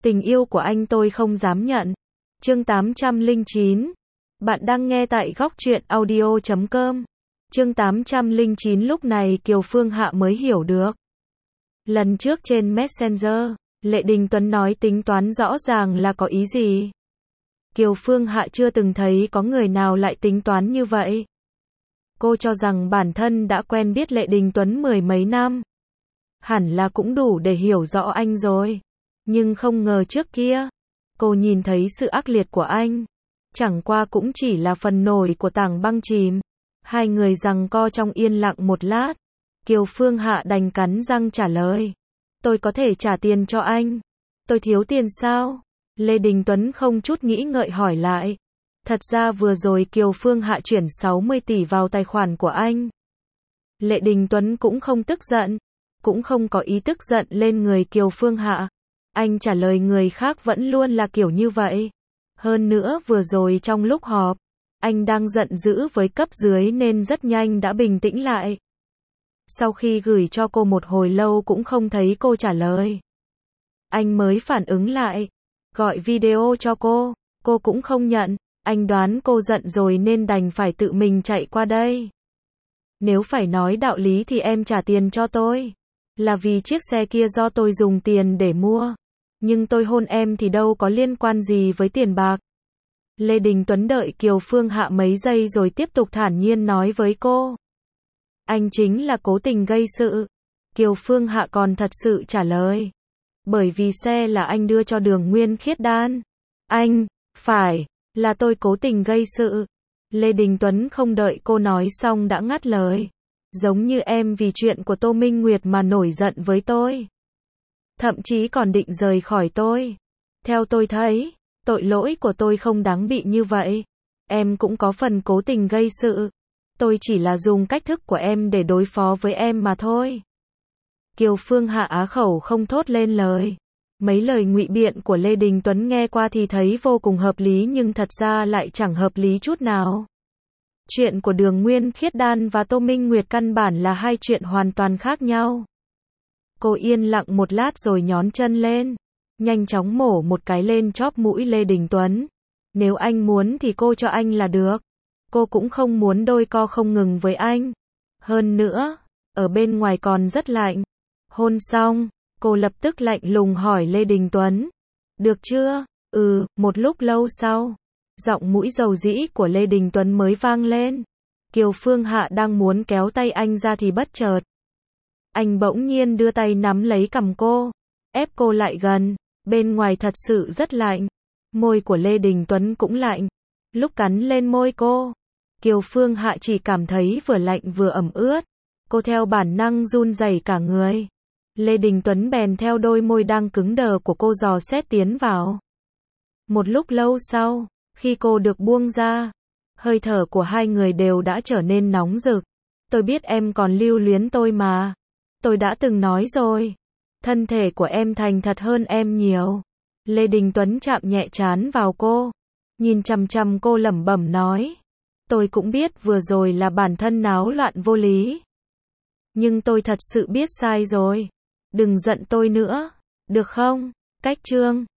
Tình yêu của anh tôi không dám nhận. Chương 809. Bạn đang nghe tại góc truyện audio.com. Chương 809. Lúc này Kiều Phương Hạ mới hiểu được. Lần trước trên Messenger, Lệ Đình Tuấn nói tính toán rõ ràng là có ý gì. Kiều Phương Hạ chưa từng thấy có người nào lại tính toán như vậy. Cô cho rằng bản thân đã quen biết Lệ Đình Tuấn mười mấy năm. Hẳn là cũng đủ để hiểu rõ anh rồi. Nhưng không ngờ trước kia, cô nhìn thấy sự ác liệt của anh. Chẳng qua cũng chỉ là phần nổi của tảng băng chìm. Hai người giằng co trong yên lặng một lát. Kiều Phương Hạ đành cắn răng trả lời. Tôi có thể trả tiền cho anh. Tôi thiếu tiền sao? Lê Đình Tuấn không chút nghĩ ngợi hỏi lại. Thật ra vừa rồi Kiều Phương Hạ chuyển 60 tỷ vào tài khoản của anh. Lệ Đình Tuấn cũng không tức giận, cũng không có ý tức giận lên người Kiều Phương Hạ. Anh trả lời người khác vẫn luôn là kiểu như vậy. Hơn nữa vừa rồi trong lúc họp, anh đang giận dữ với cấp dưới nên rất nhanh đã bình tĩnh lại. Sau khi gửi cho cô một hồi lâu cũng không thấy cô trả lời. Anh mới phản ứng lại, gọi video cho cô cũng không nhận. Anh đoán cô giận rồi nên đành phải tự mình chạy qua đây. Nếu phải nói đạo lý thì em trả tiền cho tôi. Là vì chiếc xe kia do tôi dùng tiền để mua. Nhưng tôi hôn em thì đâu có liên quan gì với tiền bạc. Lê Đình Tuấn đợi Kiều Phương Hạ mấy giây rồi tiếp tục thản nhiên nói với cô. Anh chính là cố tình gây sự. Kiều Phương Hạ còn thật sự trả lời. Bởi vì xe là anh đưa cho Đường Nguyên Khiết Đan. Anh, phải, là tôi cố tình gây sự. Lê Đình Tuấn không đợi cô nói xong đã ngắt lời. Giống như em vì chuyện của Tô Minh Nguyệt mà nổi giận với tôi. Thậm chí còn định rời khỏi tôi. Theo tôi thấy, tội lỗi của tôi không đáng bị như vậy. Em cũng có phần cố tình gây sự. Tôi chỉ là dùng cách thức của em để đối phó với em mà thôi. Kiều Phương Hạ á khẩu không thốt lên lời. Mấy lời ngụy biện của Lê Đình Tuấn nghe qua thì thấy vô cùng hợp lý nhưng thật ra lại chẳng hợp lý chút nào. Chuyện của Đường Nguyên Khiết Đan và Tô Minh Nguyệt căn bản là hai chuyện hoàn toàn khác nhau. Cô yên lặng một lát rồi nhón chân lên, nhanh chóng mổ một cái lên chóp mũi Lê Đình Tuấn. Nếu anh muốn thì cô cho anh là được. Cô cũng không muốn đôi co không ngừng với anh. Hơn nữa, ở bên ngoài còn rất lạnh. Hôn xong, cô lập tức lạnh lùng hỏi Lê Đình Tuấn. Được chưa? Một lúc lâu sau, giọng mũi dầu dĩ của Lê Đình Tuấn mới vang lên. Kiều Phương Hạ đang muốn kéo tay anh ra thì bất chợt. Anh bỗng nhiên đưa tay nắm lấy cằm cô, ép cô lại gần. Bên ngoài thật sự rất lạnh. Môi của Lê Đình Tuấn cũng lạnh. Lúc cắn lên môi cô, Kiều Phương Hạ chỉ cảm thấy vừa lạnh vừa ẩm ướt. Cô theo bản năng run rẩy cả người. Lê Đình Tuấn bèn theo đôi môi đang cứng đờ của cô dò xét tiến vào. Một lúc lâu sau, khi cô được buông ra, hơi thở của hai người đều đã trở nên nóng rực. Tôi biết em còn lưu luyến tôi mà. Tôi đã từng nói rồi. Thân thể của em thành thật hơn em nhiều. Lê Đình Tuấn chạm nhẹ trán vào cô. Nhìn chằm chằm cô lẩm bẩm nói. Tôi cũng biết vừa rồi là bản thân náo loạn vô lý. Nhưng tôi thật sự biết sai rồi. Đừng giận tôi nữa. Được không? Cách chương